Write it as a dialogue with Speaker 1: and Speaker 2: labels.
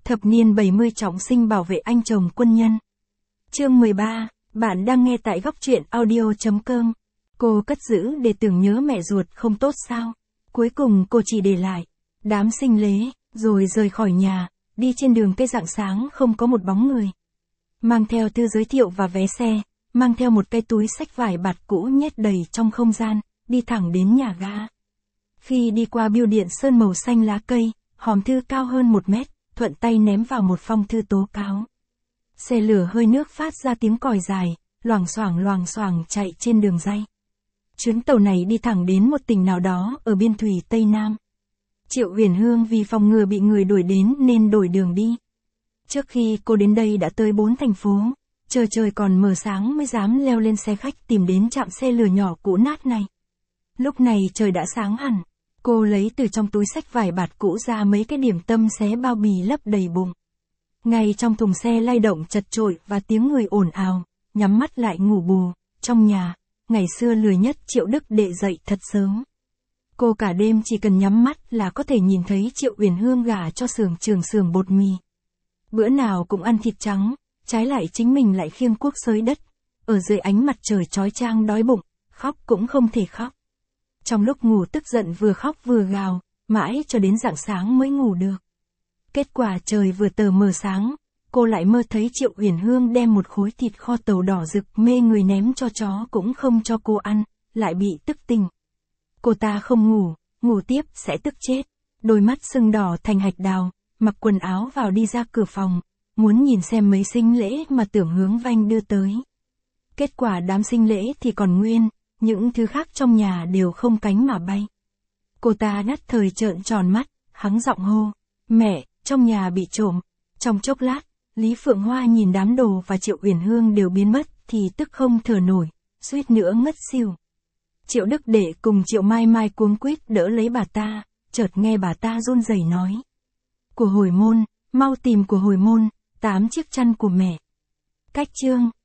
Speaker 1: Thập niên 70 trọng sinh bảo vệ anh chồng quân nhân. Chương 13, bạn đang nghe tại góc truyện audio.com. Cô cất giữ để tưởng nhớ mẹ ruột không tốt sao? Cuối cùng cô chỉ để lại đám sinh lễ, rồi rời khỏi nhà, đi trên đường cây rạng sáng không có một bóng người. Mang theo thư giới thiệu và vé xe, mang theo một cái túi xách vải bạt cũ nhét đầy trong không gian, đi thẳng đến nhà ga. Khi đi qua bưu điện sơn màu xanh lá cây, hòm thư cao hơn 1 mét, thuận tay ném vào một phong thư tố cáo. Xe lửa hơi nước phát ra tiếng còi dài, loảng xoảng chạy trên đường ray. Chuyến tàu này đi thẳng đến một tỉnh nào đó ở biên thủy Tây Nam. Triệu Uyển Hương vì phòng ngừa bị người đuổi đến nên đổi đường đi. Trước khi cô đến đây đã tới 4 thành phố, trời còn mờ sáng mới dám leo lên xe khách tìm đến trạm xe lửa nhỏ cũ nát này. Lúc này trời đã sáng hẳn, cô lấy từ trong túi xách vải bạt cũ ra mấy cái điểm tâm xé bao bì lấp đầy bụng. Ngay trong thùng xe lay động chật chội và tiếng người ồn ào, nhắm mắt lại ngủ bù, trong nhà, ngày xưa lười nhất Triệu Đức Đệ dậy thật sớm. Cô cả đêm chỉ cần nhắm mắt là có thể nhìn thấy Triệu Uyển Hương gả cho trưởng xưởng bột mì. Bữa nào cũng ăn thịt trắng, trái lại chính mình lại khiêng cuốc xới đất, ở dưới ánh mặt trời chói chang đói bụng, khóc cũng không thể khóc. Trong lúc ngủ tức giận vừa khóc vừa gào, mãi cho đến rạng sáng mới ngủ được. Kết quả trời vừa tờ mờ sáng, cô lại mơ thấy Triệu Uyển Hương đem một khối thịt kho tàu đỏ rực mê người ném cho chó cũng không cho cô ăn, lại bị tức tỉnh. Cô ta không ngủ, ngủ tiếp sẽ tức chết, đôi mắt sưng đỏ thành hạch đào, mặc quần áo vào đi ra cửa phòng, muốn nhìn xem mấy sinh lễ mà Tưởng Hướng Vanh đưa tới. Kết quả đám sinh lễ thì còn nguyên, những thứ khác trong nhà đều không cánh mà bay. Cô ta nhất thời trợn tròn mắt, hắng giọng hô, mẹ, trong nhà bị trộm. Trong chốc lát, Lý Phượng Hoa nhìn đám đồ và Triệu Uyển Hương đều biến mất thì tức không thở nổi, suýt nữa ngất xỉu. Triệu Đức Đệ cùng Triệu Mai Mai cuống quýt đỡ lấy bà ta, chợt nghe bà ta run rẩy nói. Của hồi môn, mau tìm của hồi môn, 8 chiếc chăn của mẹ. Cách chương